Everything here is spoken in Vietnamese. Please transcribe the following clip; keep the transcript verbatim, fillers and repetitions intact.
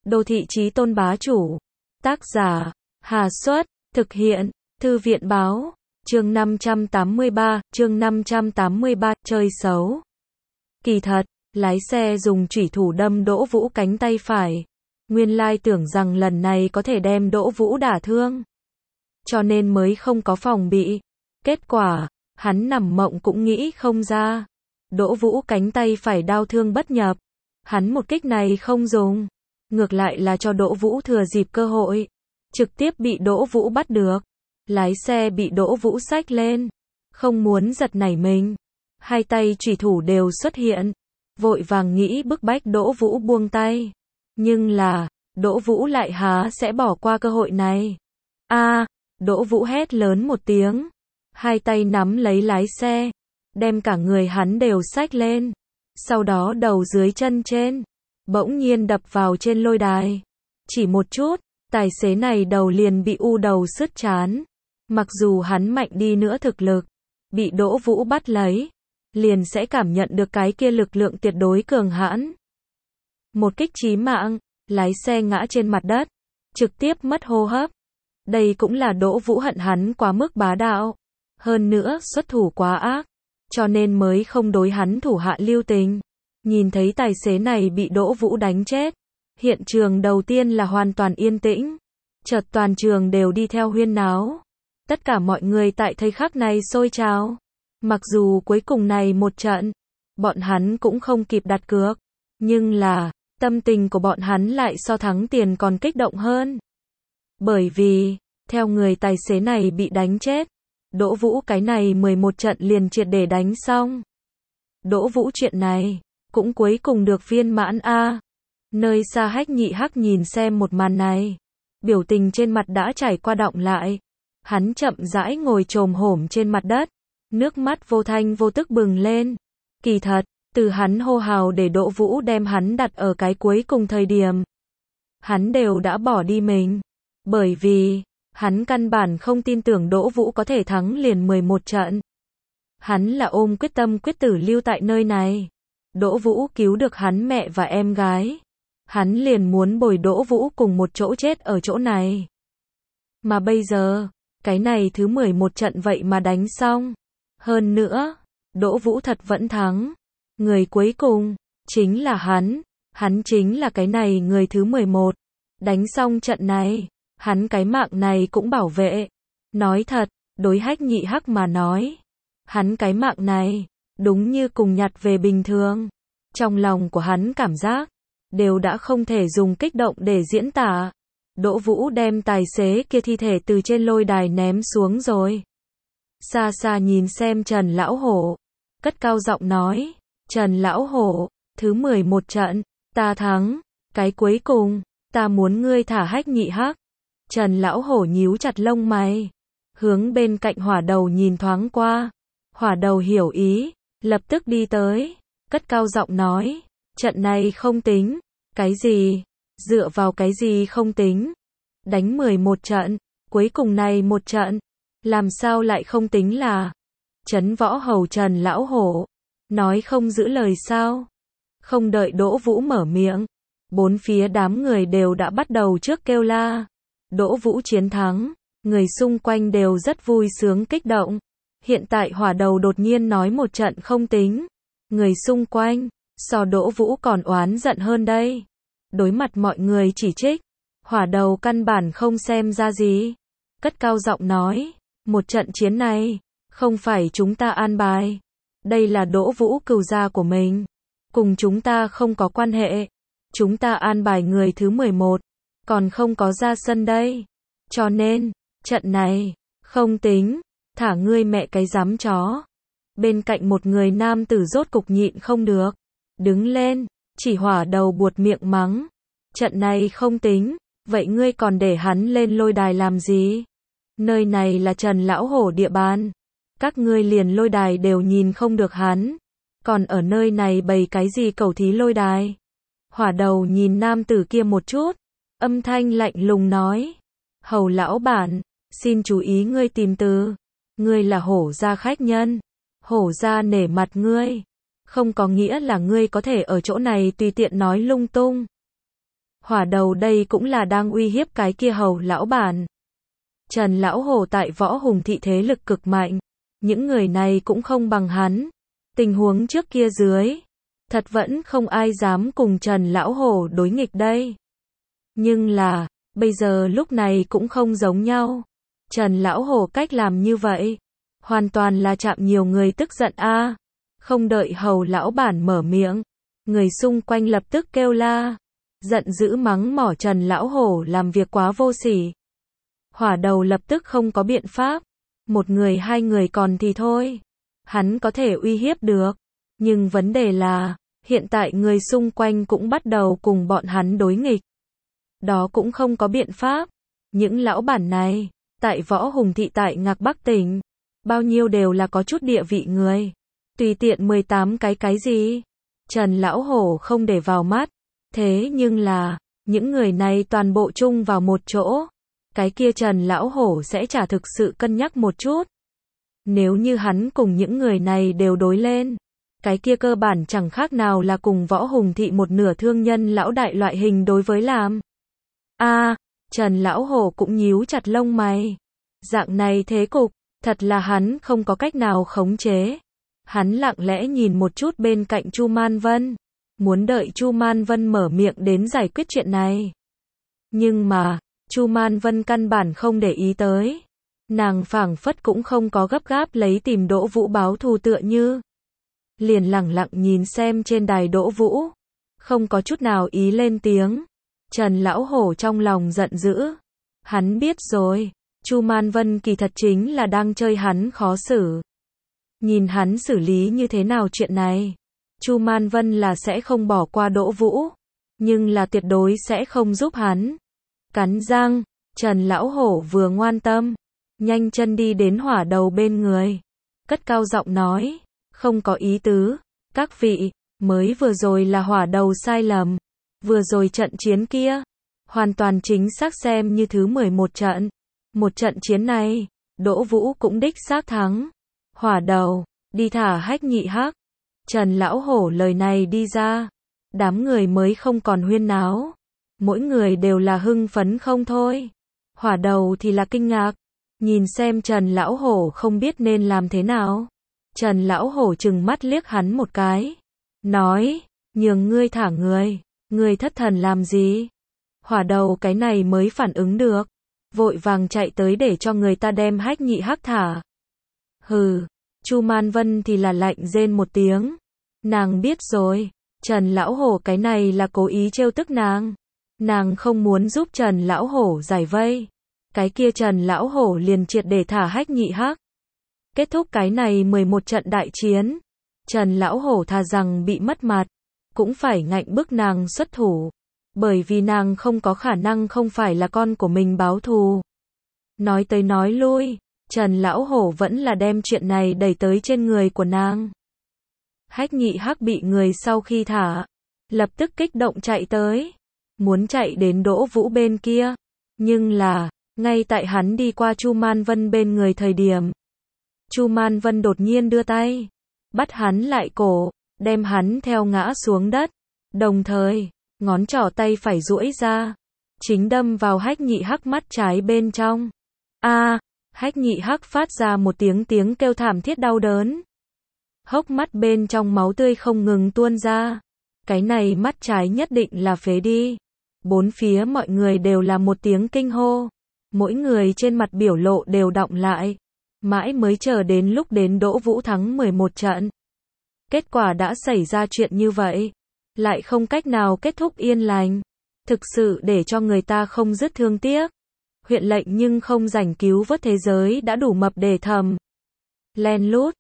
Đô thị chí tôn bá chủ. Tác giả, Hà Xuất, thực hiện, Thư viện báo, chương năm trăm tám mươi ba, chương năm trăm tám mươi ba, chơi xấu. Kỳ thật, lái xe dùng chủy thủ đâm Đỗ Vũ cánh tay phải. Nguyên lai tưởng rằng lần này có thể đem Đỗ Vũ đả thương, cho nên mới không có phòng bị. Kết quả, hắn nằm mộng cũng nghĩ không ra. Đỗ Vũ cánh tay phải đau thương bất nhập. Hắn một kích này không dùng, ngược lại là cho Đỗ Vũ thừa dịp cơ hội, trực tiếp bị Đỗ Vũ bắt được. Lái xe bị Đỗ Vũ xách lên, không muốn giật nảy mình, hai tay chủy thủ đều xuất hiện, vội vàng nghĩ bức bách Đỗ Vũ buông tay. Nhưng là, Đỗ Vũ lại há sẽ bỏ qua cơ hội này. A, Đỗ Vũ hét lớn một tiếng, hai tay nắm lấy lái xe, đem cả người hắn đều xách lên, sau đó đầu dưới chân trên, bỗng nhiên đập vào trên lôi đài. Chỉ một chút, tài xế này đầu liền bị u đầu sứt trán. Mặc dù hắn mạnh đi nữa thực lực, bị Đỗ Vũ bắt lấy, liền sẽ cảm nhận được cái kia lực lượng tuyệt đối cường hãn. Một kích chí mạng, lái xe ngã trên mặt đất, trực tiếp mất hô hấp. Đây cũng là Đỗ Vũ hận hắn quá mức bá đạo, hơn nữa xuất thủ quá ác, cho nên mới không đối hắn thủ hạ lưu tình. Nhìn thấy tài xế này bị Đỗ Vũ đánh chết, hiện trường đầu tiên là hoàn toàn yên tĩnh, chợt toàn trường đều đi theo huyên náo. Tất cả mọi người tại thời khắc này sôi trào. Mặc dù cuối cùng này một trận, bọn hắn cũng không kịp đặt cược, nhưng là, tâm tình của bọn hắn lại so thắng tiền còn kích động hơn. Bởi vì, theo người tài xế này bị đánh chết, Đỗ Vũ cái này mười một trận liền triệt để đánh xong. Đỗ Vũ chuyện này, cũng cuối cùng được viên mãn a. Nơi xa Hách Nhị Hắc nhìn xem một màn này, biểu tình trên mặt đã trải qua đọng lại. Hắn chậm rãi ngồi chồm hổm trên mặt đất, nước mắt vô thanh vô tức bừng lên. Kỳ thật, từ hắn hô hào để Đỗ Vũ đem hắn đặt ở cái cuối cùng thời điểm, hắn đều đã bỏ đi mình. Bởi vì, hắn căn bản không tin tưởng Đỗ Vũ có thể thắng liền mười một trận. Hắn là ôm quyết tâm quyết tử lưu tại nơi này. Đỗ Vũ cứu được hắn mẹ và em gái, hắn liền muốn bồi Đỗ Vũ cùng một chỗ chết ở chỗ này. Mà bây giờ, cái này thứ mười một trận vậy mà đánh xong. Hơn nữa, Đỗ Vũ thật vẫn thắng. Người cuối cùng, chính là hắn. Hắn chính là cái này người thứ mười một. Đánh xong trận này, hắn cái mạng này cũng bảo vệ. Nói thật, đối Hách Nhị Hắc mà nói, hắn cái mạng này, đúng như cùng nhặt về bình thường. Trong lòng của hắn cảm giác, đều đã không thể dùng kích động để diễn tả. Đỗ Vũ đem tài xế kia thi thể từ trên lôi đài ném xuống rồi. Xa xa nhìn xem Trần Lão Hổ, cất cao giọng nói, Trần Lão Hổ, thứ mười một trận, ta thắng, cái cuối cùng, ta muốn ngươi thả Hách Nhị Hắc. Trần Lão Hổ nhíu chặt lông mày, hướng bên cạnh Hỏa Đầu nhìn thoáng qua. Hỏa Đầu hiểu ý, lập tức đi tới, cất cao giọng nói, trận này không tính. Cái gì? Dựa vào cái gì không tính? Đánh mười một trận, cuối cùng này một trận, làm sao lại không tính là? Trấn Võ Hầu Trần Lão Hổ, nói không giữ lời sao? Không đợi Đỗ Vũ mở miệng, bốn phía đám người đều đã bắt đầu trước kêu la. Đỗ Vũ chiến thắng, người xung quanh đều rất vui sướng kích động. Hiện tại Hỏa Đầu đột nhiên nói một trận không tính. Người xung quanh, so Đỗ Vũ còn oán giận hơn đây. Đối mặt mọi người chỉ trích, Hỏa Đầu căn bản không xem ra gì. Cất cao giọng nói, một trận chiến này, không phải chúng ta an bài. Đây là Đỗ Vũ cừu gia của mình. Cùng chúng ta không có quan hệ. Chúng ta an bài người thứ mười một, còn không có ra sân đây. Cho nên, trận này, không tính, thả ngươi mẹ cái giám chó. Bên cạnh một người nam tử rốt cục nhịn không được, đứng lên, chỉ Hỏa Đầu buột miệng mắng. Trận này không tính, vậy ngươi còn để hắn lên lôi đài làm gì? Nơi này là Trần Lão Hổ địa bàn. Các ngươi liền lôi đài đều nhìn không được hắn. Còn ở nơi này bày cái gì cẩu thí lôi đài? Hỏa Đầu nhìn nam tử kia một chút, âm thanh lạnh lùng nói. Hầu lão bản, xin chú ý ngươi tìm từ. Ngươi là Hổ gia khách nhân. Hổ gia nể mặt ngươi. Không có nghĩa là ngươi có thể ở chỗ này tùy tiện nói lung tung. Hỏa đầu đây cũng là đang uy hiếp cái kia hầu lão bản. Trần Lão Hổ tại Võ Hùng thị thế lực cực mạnh, những người này cũng không bằng hắn. Tình huống trước kia dưới, thật vẫn không ai dám cùng Trần Lão Hổ đối nghịch đây. Nhưng là, bây giờ lúc này cũng không giống nhau. Trần Lão Hổ cách làm như vậy, hoàn toàn là chạm nhiều người tức giận a. Không đợi hầu lão bản mở miệng, người xung quanh lập tức kêu la, giận dữ mắng mỏ Trần Lão Hổ làm việc quá vô sỉ. Hỏa đầu lập tức không có biện pháp, một người hai người còn thì thôi, hắn có thể uy hiếp được, nhưng vấn đề là, hiện tại người xung quanh cũng bắt đầu cùng bọn hắn đối nghịch. Đó cũng không có biện pháp, những lão bản này, tại Võ Hùng thị tại Ngạc Bắc tỉnh, bao nhiêu đều là có chút địa vị người, tùy tiện mười tám cái cái gì, Trần Lão Hổ không để vào mắt, thế nhưng là, những người này toàn bộ chung vào một chỗ, cái kia Trần Lão Hổ sẽ chả thực sự cân nhắc một chút. Nếu như hắn cùng những người này đều đối lên, cái kia cơ bản chẳng khác nào là cùng Võ Hùng thị một nửa thương nhân lão đại loại hình đối với làm. A, à, Trần Lão Hổ cũng nhíu chặt lông mày. Dạng này thế cục, thật là hắn không có cách nào khống chế. Hắn lặng lẽ nhìn một chút bên cạnh Chu Man Vân, muốn đợi Chu Man Vân mở miệng đến giải quyết chuyện này. Nhưng mà, Chu Man Vân căn bản không để ý tới. Nàng phảng phất cũng không có gấp gáp lấy tìm Đỗ Vũ báo thù tựa như. Liền lẳng lặng nhìn xem trên đài Đỗ Vũ, không có chút nào ý lên tiếng. Trần Lão Hổ trong lòng giận dữ. Hắn biết rồi, Chu Man Vân kỳ thật chính là đang chơi hắn khó xử. Nhìn hắn xử lý như thế nào chuyện này, Chu Man Vân là sẽ không bỏ qua Đỗ Vũ, nhưng là tuyệt đối sẽ không giúp hắn. Cắn răng, Trần Lão Hổ vừa ngoan tâm, nhanh chân đi đến hỏa đầu bên người, cất cao giọng nói, không có ý tứ, các vị, mới vừa rồi là hỏa đầu sai lầm, vừa rồi trận chiến kia, hoàn toàn chính xác xem như thứ mười một trận, một trận chiến này, Đỗ Vũ cũng đích xác thắng, hỏa đầu, đi thả Hách Nhị Hắc. Trần Lão Hổ lời này đi ra, đám người mới không còn huyên náo, mỗi người đều là hưng phấn không thôi, hỏa đầu thì là kinh ngạc, nhìn xem Trần Lão Hổ không biết nên làm thế nào. Trần Lão Hổ trừng mắt liếc hắn một cái, nói, nhường ngươi thả người, ngươi thất thần làm gì? Hỏa đầu cái này mới phản ứng được, vội vàng chạy tới để cho người ta đem Hách Nhị Hắc thả. Hừ, Chu Man Vân thì là lạnh rên một tiếng, nàng biết rồi, Trần Lão Hổ cái này là cố ý trêu tức nàng, nàng không muốn giúp Trần Lão Hổ giải vây, cái kia Trần Lão Hổ liền triệt để thả Hách Nhị Hắc. Kết thúc cái này mười một trận đại chiến, Trần Lão Hổ thà rằng bị mất mặt, cũng phải ngạnh bức nàng xuất thủ, bởi vì nàng không có khả năng không phải là con của mình báo thù. Nói tới nói lui, Trần Lão Hổ vẫn là đem chuyện này đẩy tới trên người của nàng. Hách Nhị Hắc bị người sau khi thả, lập tức kích động chạy tới, muốn chạy đến Đỗ Vũ bên kia, nhưng là, ngay tại hắn đi qua Chu Man Vân bên người thời điểm, Chu Man Vân đột nhiên đưa tay, bắt hắn lại cổ, đem hắn theo ngã xuống đất, đồng thời, ngón trỏ tay phải duỗi ra, chính đâm vào Hách Nhị Hắc mắt trái bên trong. A, à, Hách Nhị Hắc phát ra một tiếng tiếng kêu thảm thiết đau đớn. Hốc mắt bên trong máu tươi không ngừng tuôn ra. Cái này mắt trái nhất định là phế đi. Bốn phía mọi người đều là một tiếng kinh hô. Mỗi người trên mặt biểu lộ đều đọng lại. Mãi mới chờ đến lúc đến Đỗ Vũ thắng mười một trận. Kết quả đã xảy ra chuyện như vậy. Lại không cách nào kết thúc yên lành. Thực sự để cho người ta không dứt thương tiếc. Huyện lệnh nhưng không rảnh cứu vớt thế giới đã đủ mập để thầm. Len lút.